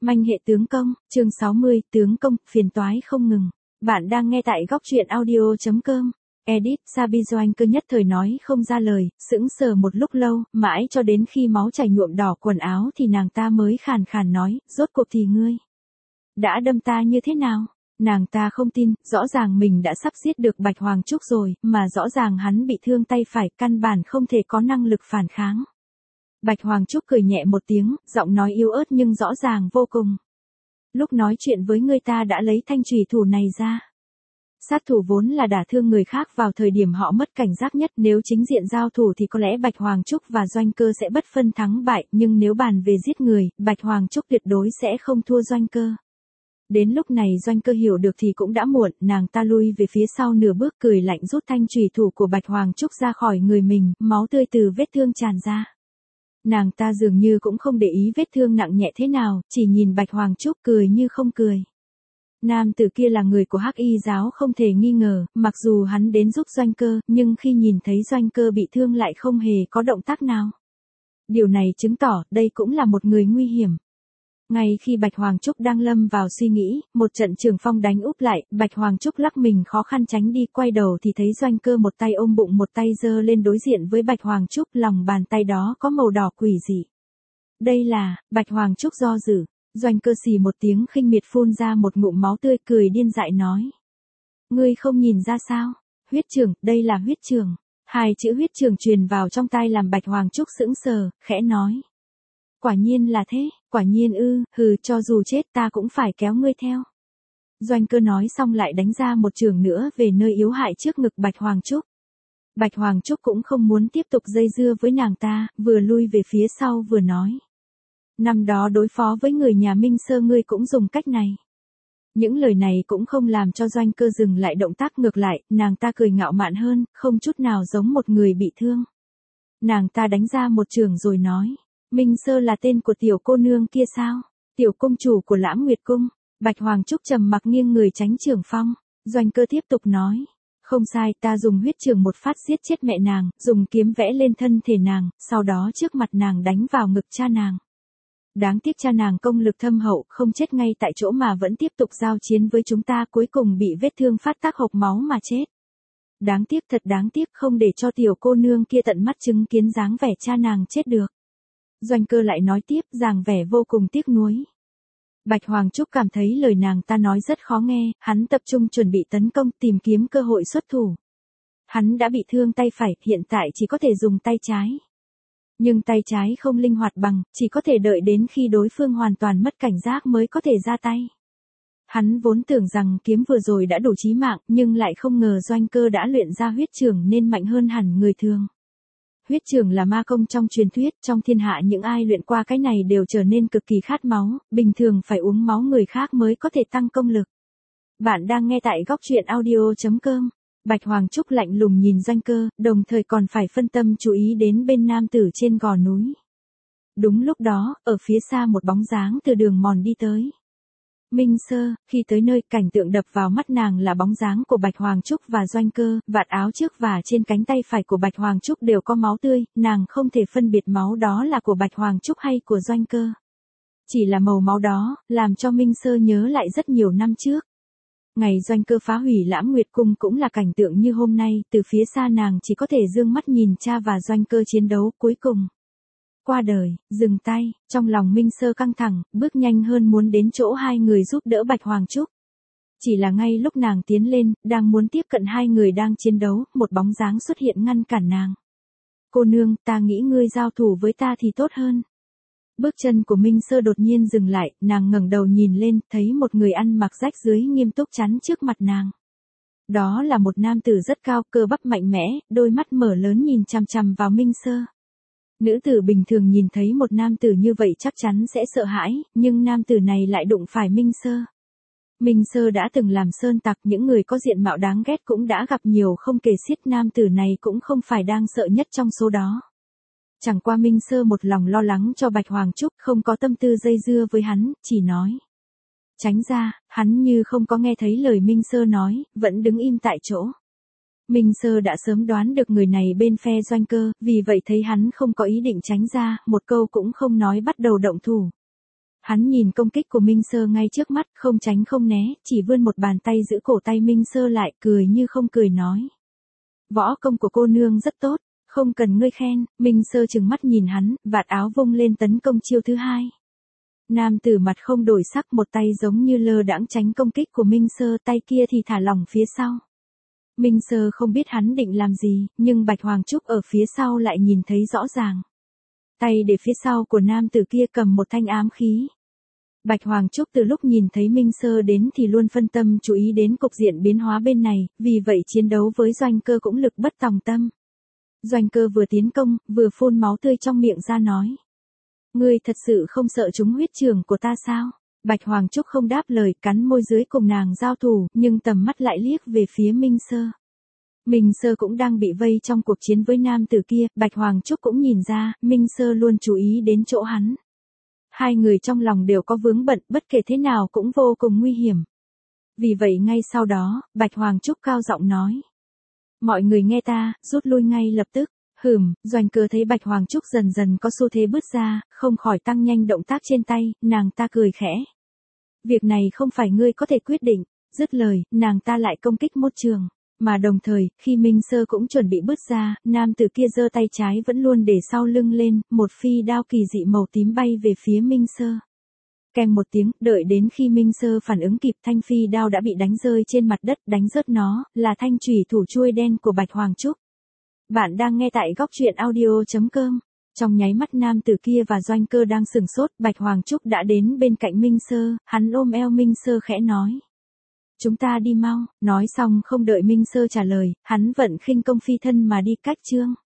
Manh hệ tướng công, chương 60, tướng công, phiền toái không ngừng. Bạn đang nghe tại góc truyện audio.com. Edit, Sabi Doanh Cơ nhất thời nói không ra lời, sững sờ một lúc lâu, mãi cho đến khi máu chảy nhuộm đỏ quần áo thì nàng ta mới khàn khàn nói, rốt cuộc thì ngươi đã đâm ta như thế nào? Nàng ta không tin, rõ ràng mình đã sắp giết được Bạch Hoàng Trúc rồi, mà rõ ràng hắn bị thương tay phải, căn bản không thể có năng lực phản kháng. Bạch Hoàng Trúc cười nhẹ một tiếng, giọng nói yếu ớt nhưng rõ ràng vô cùng. Lúc nói chuyện với người ta đã lấy thanh chùy thủ này ra. Sát thủ vốn là đả thương người khác vào thời điểm họ mất cảnh giác nhất, nếu chính diện giao thủ thì có lẽ Bạch Hoàng Trúc và Doanh Cơ sẽ bất phân thắng bại, nhưng nếu bàn về giết người, Bạch Hoàng Trúc tuyệt đối sẽ không thua Doanh Cơ. Đến lúc này Doanh Cơ hiểu được thì cũng đã muộn, nàng ta lui về phía sau nửa bước cười lạnh rút thanh chùy thủ của Bạch Hoàng Trúc ra khỏi người mình, máu tươi từ vết thương tràn ra. Nàng ta dường như cũng không để ý vết thương nặng nhẹ thế nào, chỉ nhìn Bạch Hoàng Trúc cười như không cười. Nam tử kia là người của Hắc Y giáo không thể nghi ngờ, mặc dù hắn đến giúp Doanh Cơ, nhưng khi nhìn thấy Doanh Cơ bị thương lại không hề có động tác nào. Điều này chứng tỏ đây cũng là một người nguy hiểm. Ngay khi Bạch Hoàng Trúc đang lâm vào suy nghĩ, một trận trường phong đánh úp lại, Bạch Hoàng Trúc lắc mình khó khăn tránh đi, quay đầu thì thấy Doanh Cơ một tay ôm bụng một tay giơ lên đối diện với Bạch Hoàng Trúc, lòng bàn tay đó có màu đỏ quỷ dị. Đây là, Bạch Hoàng Trúc do dự, Doanh Cơ xì một tiếng khinh miệt phun ra một ngụm máu tươi cười điên dại nói. Ngươi không nhìn ra sao? Huyết trường, đây là huyết trường. Hai chữ huyết trường truyền vào trong tai làm Bạch Hoàng Trúc sững sờ, khẽ nói. Quả nhiên là thế, quả nhiên ư, hừ, cho dù chết ta cũng phải kéo ngươi theo. Doanh Cơ nói xong lại đánh ra một chưởng nữa về nơi yếu hại trước ngực Bạch Hoàng Trúc. Bạch Hoàng Trúc cũng không muốn tiếp tục dây dưa với nàng ta, vừa lui về phía sau vừa nói. Năm đó đối phó với người nhà Minh Sơ ngươi cũng dùng cách này. Những lời này cũng không làm cho Doanh Cơ dừng lại động tác, ngược lại, nàng ta cười ngạo mạn hơn, không chút nào giống một người bị thương. Nàng ta đánh ra một chưởng rồi nói. Minh Sơ là tên của tiểu cô nương kia sao? Tiểu công chủ của Lãng Nguyệt Cung. Bạch Hoàng Trúc trầm mặc nghiêng người tránh chưởng phong. Doanh Cơ tiếp tục nói. Không sai, ta dùng huyết chưởng một phát giết chết mẹ nàng, dùng kiếm vẽ lên thân thể nàng, sau đó trước mặt nàng đánh vào ngực cha nàng. Đáng tiếc cha nàng công lực thâm hậu, không chết ngay tại chỗ mà vẫn tiếp tục giao chiến với chúng ta, cuối cùng bị vết thương phát tác hộc máu mà chết. Đáng tiếc, thật đáng tiếc, không để cho tiểu cô nương kia tận mắt chứng kiến dáng vẻ cha nàng chết được. Doanh Cơ lại nói tiếp, dáng vẻ vô cùng tiếc nuối. Bạch Hoàng Trúc cảm thấy lời nàng ta nói rất khó nghe, hắn tập trung chuẩn bị tấn công, tìm kiếm cơ hội xuất thủ. Hắn đã bị thương tay phải, hiện tại chỉ có thể dùng tay trái. Nhưng tay trái không linh hoạt bằng, chỉ có thể đợi đến khi đối phương hoàn toàn mất cảnh giác mới có thể ra tay. Hắn vốn tưởng rằng kiếm vừa rồi đã đủ chí mạng, nhưng lại không ngờ Doanh Cơ đã luyện ra huyết chưởng nên mạnh hơn hẳn người thường. Huyết chưởng là ma công trong truyền thuyết, trong thiên hạ những ai luyện qua cái này đều trở nên cực kỳ khát máu, bình thường phải uống máu người khác mới có thể tăng công lực. Bạn đang nghe tại góc truyện audio.com. Bạch Hoàng Trúc lạnh lùng nhìn Doanh Cơ, đồng thời còn phải phân tâm chú ý đến bên nam tử trên gò núi. Đúng lúc đó, ở phía xa một bóng dáng từ đường mòn đi tới. Minh Sơ, khi tới nơi, cảnh tượng đập vào mắt nàng là bóng dáng của Bạch Hoàng Trúc và Doanh Cơ, vạt áo trước và trên cánh tay phải của Bạch Hoàng Trúc đều có máu tươi, nàng không thể phân biệt máu đó là của Bạch Hoàng Trúc hay của Doanh Cơ. Chỉ là màu máu đó, làm cho Minh Sơ nhớ lại rất nhiều năm trước. Ngày Doanh Cơ phá hủy Lãng Nguyệt Cung cũng là cảnh tượng như hôm nay, từ phía xa nàng chỉ có thể dương mắt nhìn cha và Doanh Cơ chiến đấu, cuối cùng qua đời, dừng tay, trong lòng Minh Sơ căng thẳng, bước nhanh hơn muốn đến chỗ hai người giúp đỡ Bạch Hoàng Trúc. Chỉ là ngay lúc nàng tiến lên, đang muốn tiếp cận hai người đang chiến đấu, một bóng dáng xuất hiện ngăn cản nàng. Cô nương, ta nghĩ ngươi giao thủ với ta thì tốt hơn. Bước chân của Minh Sơ đột nhiên dừng lại, nàng ngẩng đầu nhìn lên, thấy một người ăn mặc rách rưới nghiêm túc chắn trước mặt nàng. Đó là một nam tử rất cao, cơ bắp mạnh mẽ, đôi mắt mở lớn nhìn chằm chằm vào Minh Sơ. Nữ tử bình thường nhìn thấy một nam tử như vậy chắc chắn sẽ sợ hãi, nhưng nam tử này lại đụng phải Minh Sơ. Minh Sơ đã từng làm sơn tặc, những người có diện mạo đáng ghét cũng đã gặp nhiều không kể xiết, nam tử này cũng không phải đang sợ nhất trong số đó. Chẳng qua Minh Sơ một lòng lo lắng cho Bạch Hoàng Trúc, không có tâm tư dây dưa với hắn, chỉ nói. Tránh ra, hắn như không có nghe thấy lời Minh Sơ nói, vẫn đứng im tại chỗ. Minh Sơ đã sớm đoán được người này bên phe Doanh Cơ, vì vậy thấy hắn không có ý định tránh ra, một câu cũng không nói bắt đầu động thủ. Hắn nhìn công kích của Minh Sơ ngay trước mắt, không tránh không né, chỉ vươn một bàn tay giữ cổ tay Minh Sơ lại, cười như không cười nói. Võ công của cô nương rất tốt, không cần ngươi khen. Minh Sơ trừng mắt nhìn hắn, vạt áo vung lên tấn công chiêu thứ hai. Nam tử mặt không đổi sắc, một tay giống như lơ đãng tránh công kích của Minh Sơ, tay kia thì thả lỏng phía sau. Minh Sơ không biết hắn định làm gì, nhưng Bạch Hoàng Trúc ở phía sau lại nhìn thấy rõ ràng. Tay để phía sau của nam tử kia cầm một thanh ám khí. Bạch Hoàng Trúc từ lúc nhìn thấy Minh Sơ đến thì luôn phân tâm chú ý đến cục diện biến hóa bên này, vì vậy chiến đấu với Doanh Cơ cũng lực bất tòng tâm. Doanh Cơ vừa tiến công, vừa phun máu tươi trong miệng ra nói. Ngươi thật sự không sợ trúng huyết trường của ta sao? Bạch Hoàng Trúc không đáp lời, cắn môi dưới cùng nàng giao thủ, nhưng tầm mắt lại liếc về phía Minh Sơ. Minh Sơ cũng đang bị vây trong cuộc chiến với nam tử kia, Bạch Hoàng Trúc cũng nhìn ra, Minh Sơ luôn chú ý đến chỗ hắn. Hai người trong lòng đều có vướng bận, bất kể thế nào cũng vô cùng nguy hiểm. Vì vậy ngay sau đó, Bạch Hoàng Trúc cao giọng nói. Mọi người nghe ta, rút lui ngay lập tức. Doanh Cơ thấy Bạch Hoàng Trúc dần dần có xu thế bứt ra, không khỏi tăng nhanh động tác trên tay, nàng ta cười khẽ. Việc này không phải ngươi có thể quyết định, dứt lời, nàng ta lại công kích một trường. Mà đồng thời, khi Minh Sơ cũng chuẩn bị bứt ra, nam tử kia giơ tay trái vẫn luôn để sau lưng lên, một phi đao kỳ dị màu tím bay về phía Minh Sơ. Kèm một tiếng, đợi đến khi Minh Sơ phản ứng kịp, thanh phi đao đã bị đánh rơi trên mặt đất, đánh rớt nó, là thanh chùy thủ chuôi đen của Bạch Hoàng Trúc. Bạn đang nghe tại góc truyện audio.com. Trong nháy mắt nam tử kia và Doanh Cơ đang sừng sốt, Bạch Hoàng Trúc đã đến bên cạnh Minh Sơ, hắn ôm eo Minh Sơ khẽ nói. Chúng ta đi mau, nói xong không đợi Minh Sơ trả lời, hắn vận khinh công phi thân mà đi cách chương.